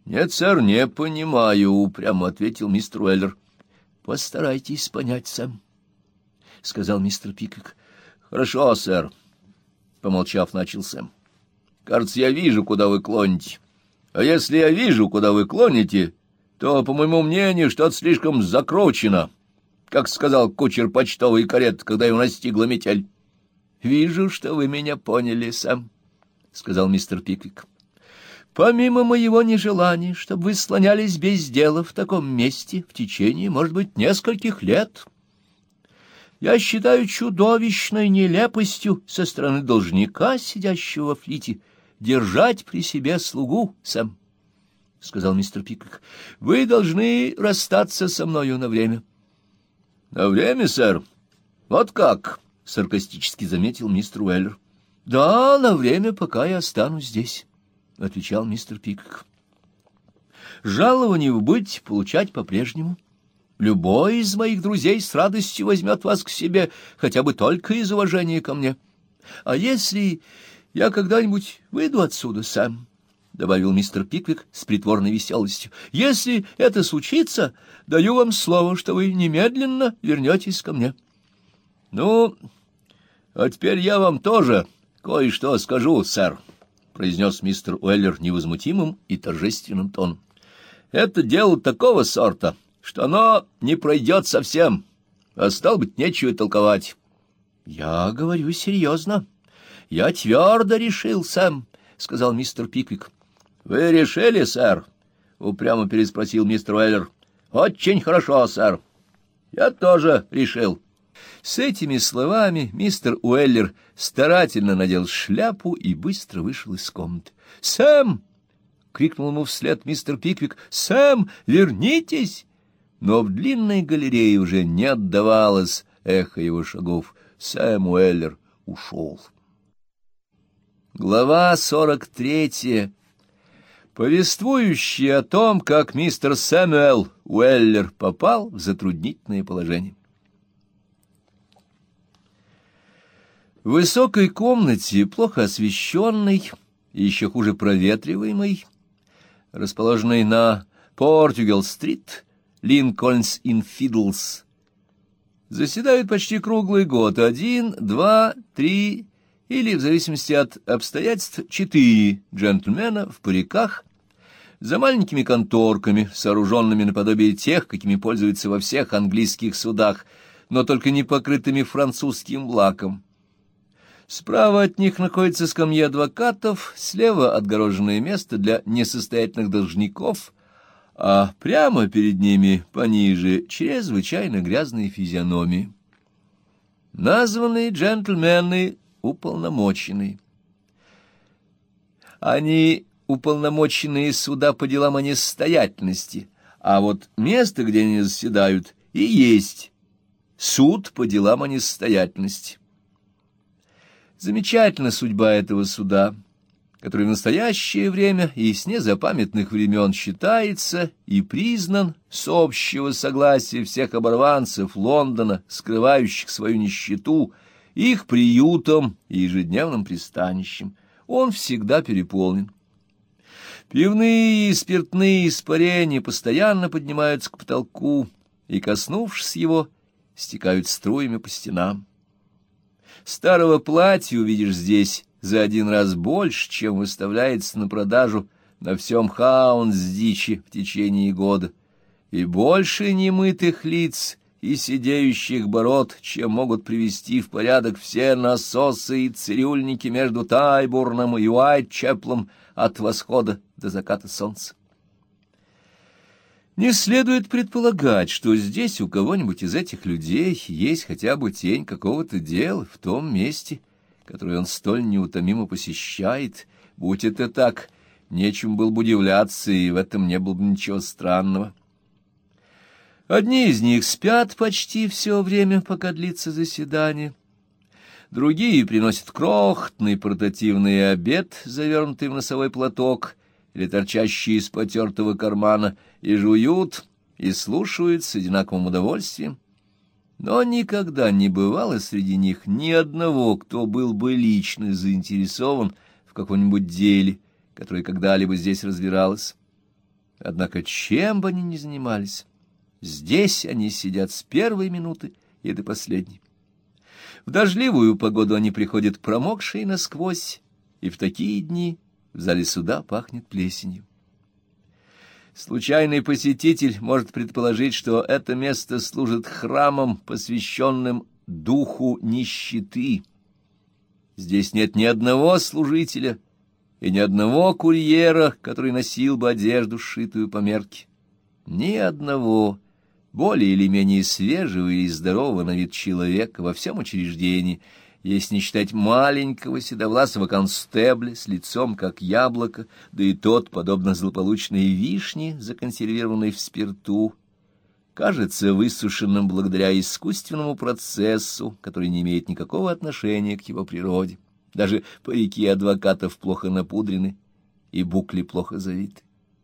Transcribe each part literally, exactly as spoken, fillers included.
Нет, сэр, не понимаю, — упрямо ответил мистер Уэллер. — Постарайтесь понять, Сэм, — сказал мистер Пиквик. — Хорошо, сэр, — помолчав, начал Сэм. — Кажется, я вижу, куда вы клоните. А если я вижу, куда вы клоните, то, по моему мнению, что-то слишком закручено, как сказал кучер почтовой кареты, когда его настигла метель. — Вижу, что вы меня поняли, Сэм, — сказал мистер Пиквик. — Помимо моего нежелания, чтобы вы слонялись без дела в таком месте в течение, может быть, нескольких лет, я считаю чудовищной нелепостью со стороны должника, сидящего во флите, держать при себе слугу, Сэм, — сказал мистер Пиквик. — Вы должны расстаться со мною на время. — На время, сэр? Вот как? — саркастически заметил мистер Уэллер. — Да, на время, пока я останусь здесь, — отвечал мистер Пиквик. — Жалование вы будете получать по-прежнему. Любой из моих друзей с радостью возьмет вас к себе, хотя бы только из уважения ко мне. А если я когда-нибудь выйду отсюда, Сэм, — добавил мистер Пиквик с притворной веселостью, — если это случится, даю вам слово, что вы немедленно вернетесь ко мне. — Ну, а теперь я вам тоже кое-что скажу, сэр, — произнес мистер Уэллер невозмутимым и торжественным тоном. — Это дело такого сорта, что оно не пройдет совсем, а стало быть, нечего толковать. — Я говорю серьезно. Я твердо решил, Сэм, — сказал мистер Пиквик. — Вы решили, сэр? — упрямо переспросил мистер Уэллер. — Очень хорошо, сэр. Я тоже решил. С этими словами мистер Уэллер старательно надел шляпу и быстро вышел из комнаты. — Сэм! — крикнул ему вслед мистер Пиквик. — Сэм, вернитесь! Но в длинной галерее уже не отдавалось эхо его шагов. Сэм Уэллер ушел. Глава сорок третья, повествующая о том, как мистер Сэмюэл Уэллер попал в затруднительное положение. В высокой комнате, плохо освещенной и еще хуже проветриваемой, расположенной на Португал-стрит, Линкольнс-ин-Фидлс, заседают почти круглый год один, два, три или, в зависимости от обстоятельств, четыре джентльмена в париках, за маленькими конторками, сооруженными наподобие тех, какими пользуются во всех английских судах, но только не покрытыми французским лаком. Справа от них находится скамья адвокатов, слева отгороженное место для несостоятельных должников, а прямо перед ними, пониже, чрезвычайно грязные физиономии. Названные джентльмены уполномоченные. Они уполномоченные суда по делам о несостоятельности, а вот место, где они заседают, и есть суд по делам о несостоятельности. Замечательна судьба этого суда, который в настоящее время и с незапамятных времен считается и признан с общего согласия всех оборванцев Лондона, скрывающих свою нищету, их приютом и ежедневным пристанищем. Он всегда переполнен. Пивные и спиртные испарения постоянно поднимаются к потолку и, коснувшись его, стекают струями по стенам. Старого платья увидишь здесь за один раз больше, чем выставляется на продажу на всем Хаунсдиче в течение года, и больше немытых лиц и сидеющих бород, чем могут привести в порядок все насосы и цирюльники между Тайбурном и Уайтчеплом от восхода до заката солнца. Не следует предполагать, что здесь у кого-нибудь из этих людей есть хотя бы тень какого-то дела в том месте, которое он столь неутомимо посещает. Будь это так, нечем было бы удивляться, и в этом не было бы ничего странного. Одни из них спят почти все время, пока длится заседание. Другие приносят крохотный портативный обед, завернутый в носовой платок или торчащий из потертого кармана, и жуют, и слушают с одинаковым удовольствием. Но никогда не бывало среди них ни одного, кто был бы лично заинтересован в каком-нибудь деле, которое когда-либо здесь разбиралось. Однако чем бы они ни занимались, здесь они сидят с первой минуты и до последней. В дождливую погоду они приходят промокшие насквозь, и в такие дни в зале суда пахнет плесенью. Случайный посетитель может предположить, что это место служит храмом, посвященным духу нищеты. Здесь нет ни одного служителя и ни одного курьера, который носил бы одежду, сшитую по мерке. Ни одного более или менее свежего или здорового на вид человека во всем учреждении, если не считать маленького седовласого констебля с лицом как яблоко, да и тот, подобно злополучной вишне, законсервированной в спирту, кажется высушенным благодаря искусственному процессу, который не имеет никакого отношения к его природе. Даже парики адвокатов плохо напудрены и букли плохо завиты.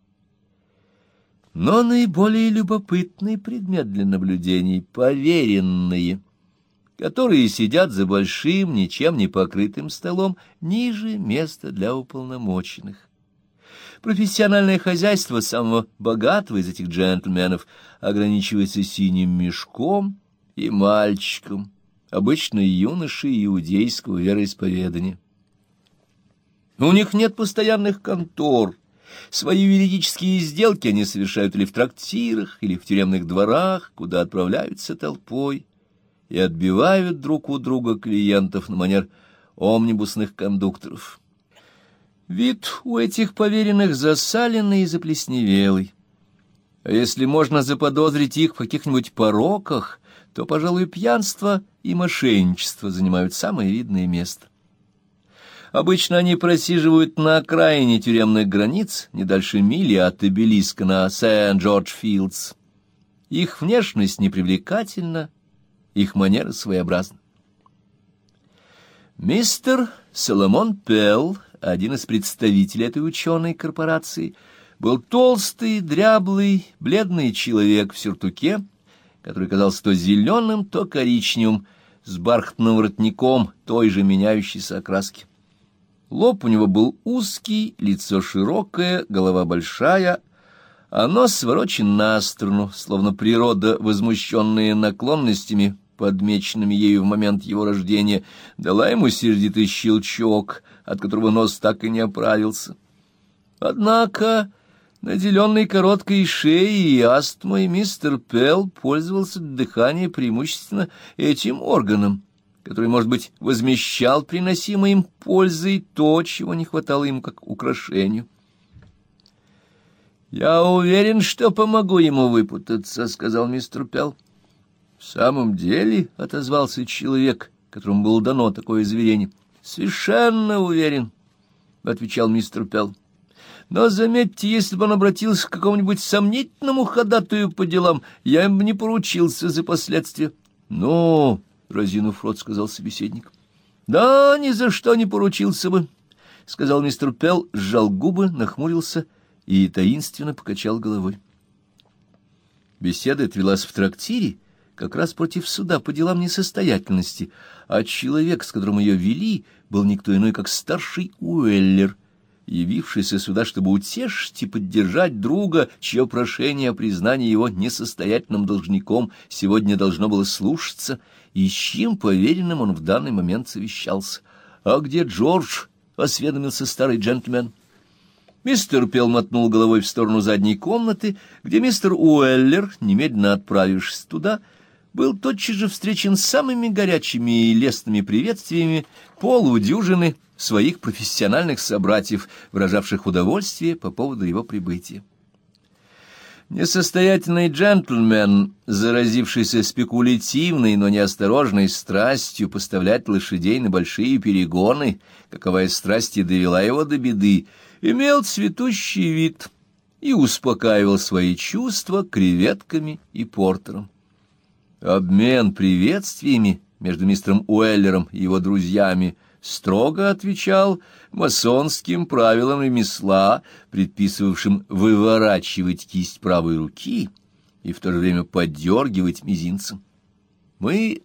Но наиболее любопытный предмет для наблюдений — поверенные, которые сидят за большим, ничем не покрытым столом ниже места для уполномоченных. Профессиональное хозяйство самого богатого из этих джентльменов ограничивается синим мешком и мальчиком, обычно юношей иудейского вероисповедания. У них нет постоянных контор. Свои юридические сделки они совершают или в трактирах, или в тюремных дворах, куда отправляются толпой и отбивают друг у друга клиентов на манер омнибусных кондукторов. Вид у этих поверенных засаленный и заплесневелый. А если можно заподозрить их в каких-нибудь пороках, то, пожалуй, пьянство и мошенничество занимают самое видное место. Обычно они просиживают на окраине тюремных границ, не дальше мили от обелиска на Сент-Джордж-Филдс. Их внешность непривлекательна, их манеры своеобразны. Мистер Соломон Пелл, один из представителей этой ученой корпорации, был толстый, дряблый, бледный человек в сюртуке, который казался то зеленым, то коричневым, с бархатным воротником той же меняющейся окраски. Лоб у него был узкий, лицо широкое, голова большая, а нос сворочен на сторону, словно природа, возмущенная наклонностями, подмеченными ею в момент его рождения, дала ему сердитый щелчок, от которого нос так и не оправился. Однако, наделенный короткой шеей и астмой, мистер Пелл пользовался для дыхания преимущественно этим органом, который, может быть, возмещал приносимой им пользой то, чего не хватало ему как украшению. «Я уверен, что помогу ему выпутаться», — сказал мистер Пелл. «В самом деле», — отозвался человек, которому было дано такое заверение. «Совершенно уверен», — отвечал мистер Пелл. «Но заметьте, если бы он обратился к какому-нибудь сомнительному ходатаю по делам, я им не поручился за последствия». «Ну...» — разинув рот, сказал собеседник. «Да, ни за что не поручился бы», — сказал мистер Пелл, сжал губы, нахмурился и таинственно покачал головой. Беседа эта велась в трактире, как раз против суда по делам несостоятельности, а человек, с которым ее вели, был никто иной, как старший Уэллер, явившийся сюда, чтобы утешить и поддержать друга, чье прошение о признании его несостоятельным должником сегодня должно было слушаться, и с чьим поверенным он в данный момент совещался. «А где Джордж?» — осведомился старый джентльмен. Мистер Пелл мотнул головой в сторону задней комнаты, где мистер Уэллер, немедленно отправившись туда, был тотчас же встречен самыми горячими и лестными приветствиями полудюжины своих профессиональных собратьев, выражавших удовольствие по поводу его прибытия. Несостоятельный джентльмен, заразившийся спекулятивной, но неосторожной страстью поставлять лошадей на большие перегоны, каковая страсть и довела его до беды, имел цветущий вид и успокаивал свои чувства креветками и портером. Обмен приветствиями между мистером Уэллером и его друзьями строго отвечал масонским правилам ремесла, предписывавшим выворачивать кисть правой руки и в то же время поддергивать мизинцем. Мы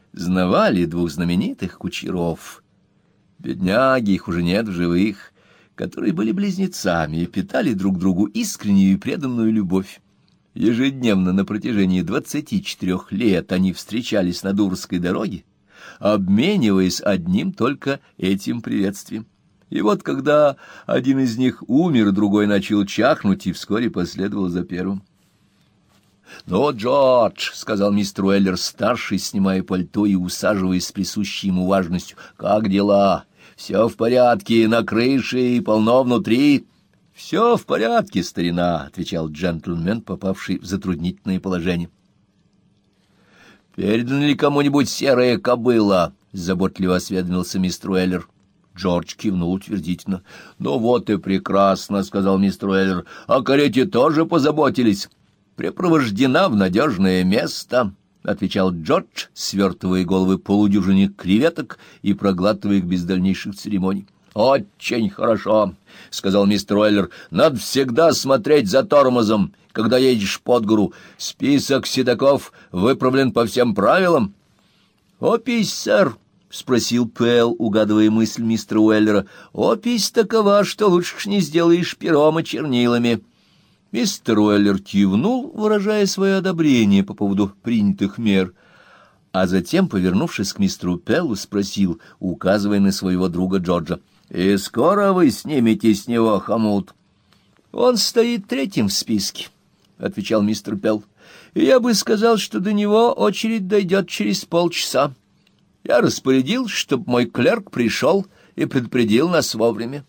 знавали двух знаменитых кучеров. Бедняги, их уже нет в живых, которые были близнецами и питали друг другу искреннюю и преданную любовь. Ежедневно на протяжении двадцати четырех лет они встречались на Дурской дороге, обмениваясь одним только этим приветствием. И вот когда один из них умер, другой начал чахнуть и вскоре последовал за первым. — Ну, Джордж, — сказал мистер Уэллер-старший, снимая пальто и усаживаясь с присущей ему важностью, — как дела? Все в порядке на крыше и полно внутри? — Все в порядке, старина, — отвечал джентльмен, попавший в затруднительное положение. — Передана ли кому-нибудь серая кобыла? — заботливо осведомился мистер Уэллер. Джордж кивнул утвердительно. — Ну вот и прекрасно, — сказал мистер Уэллер. — О карете тоже позаботились. — Припровождена в надежное место, — отвечал Джордж, свертывая головы полудюжине креветок и проглатывая их без дальнейших церемоний. — Очень хорошо, — сказал мистер Уэллер. — Надо всегда смотреть за тормозом, когда едешь под гору. Список седаков выправлен по всем правилам. — Опись, сэр, — спросил Пэл, угадывая мысль мистера Уэллера. — Опись такова, что лучше ж не сделаешь пером и чернилами. Мистер Уэллер кивнул, выражая свое одобрение по поводу принятых мер, а затем, повернувшись к мистеру Пэллу, спросил, указывая на своего друга Джорджа: — И скоро вы снимете с него хомут? — Он стоит третьим в списке, — отвечал мистер Пэлл, — и я бы сказал, что до него очередь дойдет через полчаса. Я распорядил, чтобы мой клерк пришел и предупредил нас вовремя.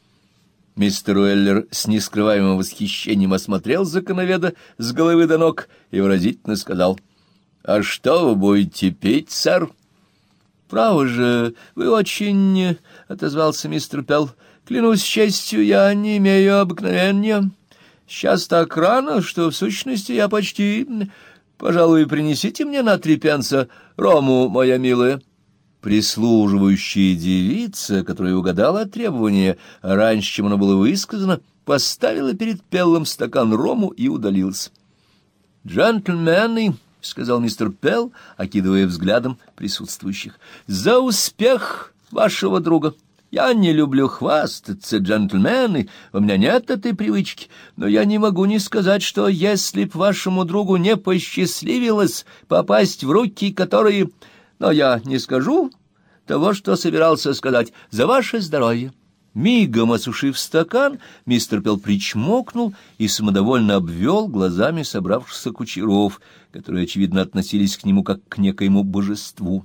Мистер Уэллер с нескрываемым восхищением осмотрел законоведа с головы до ног и выразительно сказал: — А что вы будете петь, сэр? — Право же, вы очень... — отозвался мистер Пелл. — Клянусь честью, я не имею обыкновения. Сейчас так рано, что в сущности я почти... Пожалуй, принесите мне на три пенса рому, моя милая. Прислуживающая девица, которая угадала требование раньше, чем оно было высказано, поставила перед Пеллом стакан рому и удалилась. — Джентльмены, — сказал мистер Пелл, окидывая взглядом присутствующих, — за успех вашего друга. Я не люблю хвастаться, джентльмены, у меня нет этой привычки, но я не могу не сказать, что если б вашему другу не посчастливилось попасть в руки, которые... Но я не скажу того, что собирался сказать. За ваше здоровье. Мигом осушив стакан, мистер Пелл причмокнул и самодовольно обвел глазами собравшихся кучеров, которые, очевидно, относились к нему как к некоему божеству.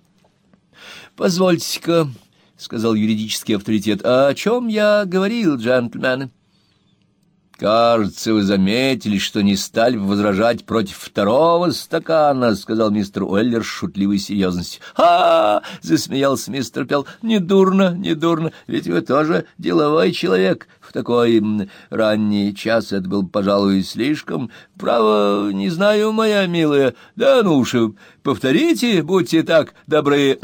— Позвольте-ка, — сказал юридический авторитет, — а о чем я говорил, джентльмены? — Кажется, вы заметили, что не стали бы возражать против второго стакана, — сказал мистер Уэллер с шутливой серьезностью. — Ха! — засмеялся мистер Пелл. — Недурно, недурно, ведь вы тоже деловой человек. В такой м, ранний час это был, пожалуй, слишком. Право, не знаю, моя милая. Да ну уж, повторите, будьте так добры.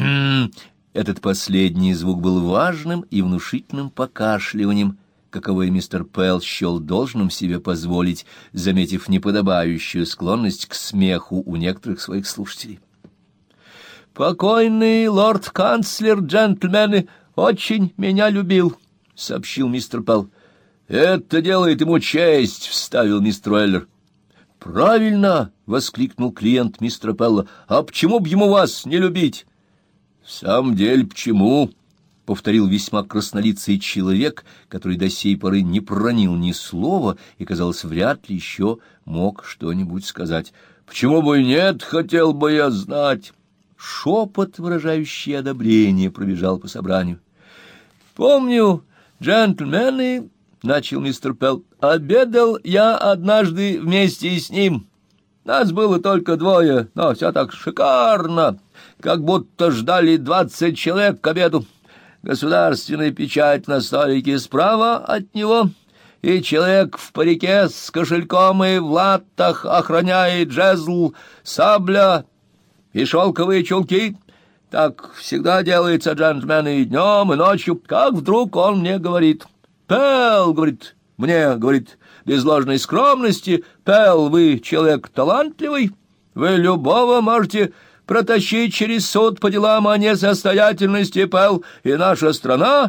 Этот последний звук был важным и внушительным покашливанием, каковое мистер Пелл счел должным себе позволить, заметив неподобающую склонность к смеху у некоторых своих слушателей. — Покойный лорд-канцлер, джентльмены, очень меня любил, — сообщил мистер Пелл. — Это делает ему честь, — вставил мистер Уэллер. — Правильно, — воскликнул клиент мистера Пелла. — А почему б ему вас не любить? — В самом деле, почему? — повторил весьма краснолицый человек, который до сей поры не проронил ни слова и, казалось, вряд ли еще мог что-нибудь сказать. — Почему бы и нет, хотел бы я знать. Шепот, выражающий одобрение, пробежал по собранию. — Помню, джентльмены, — начал мистер Пелл, — обедал я однажды вместе с ним. Нас было только двое, но все так шикарно, как будто ждали двадцать человек к обеду. Государственная печать на столике справа от него, и человек в парике с кошельком и в латах охраняет жезл, сабля и шелковые чулки. Так всегда делается, джентльмены, и днем, и ночью. Как вдруг он мне говорит: «Пэл, — говорит, — мне, — говорит, — без ложной скромности, Пэл, вы человек талантливый, вы любого можете протащить через суд по делам о несостоятельности, Пэл, и наша страна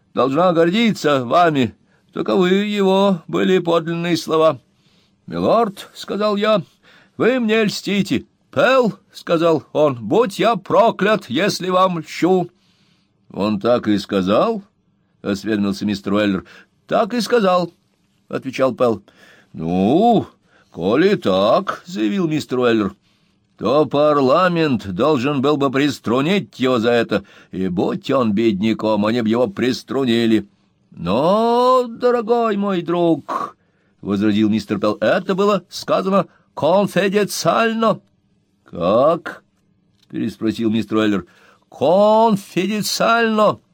должна гордиться вами. Таковы его были подлинные слова. «Милорд, — сказал я, — вы мне льстите». «Пэл, — сказал он, — будь я проклят, если вам льщу». «Он так и сказал?» — осведомился мистер Уэллер. «Так и сказал», — отвечал Пэл. «Ну, коли так, — заявил мистер Уэллер, — то парламент должен был бы приструнить его за это, и будь он бедняком, они бы его приструнили». «Но, дорогой мой друг, — возразил мистер Пэл, — это было сказано конфиденциально». «Как?» — переспросил мистер Уэллер. «Конфиденциально.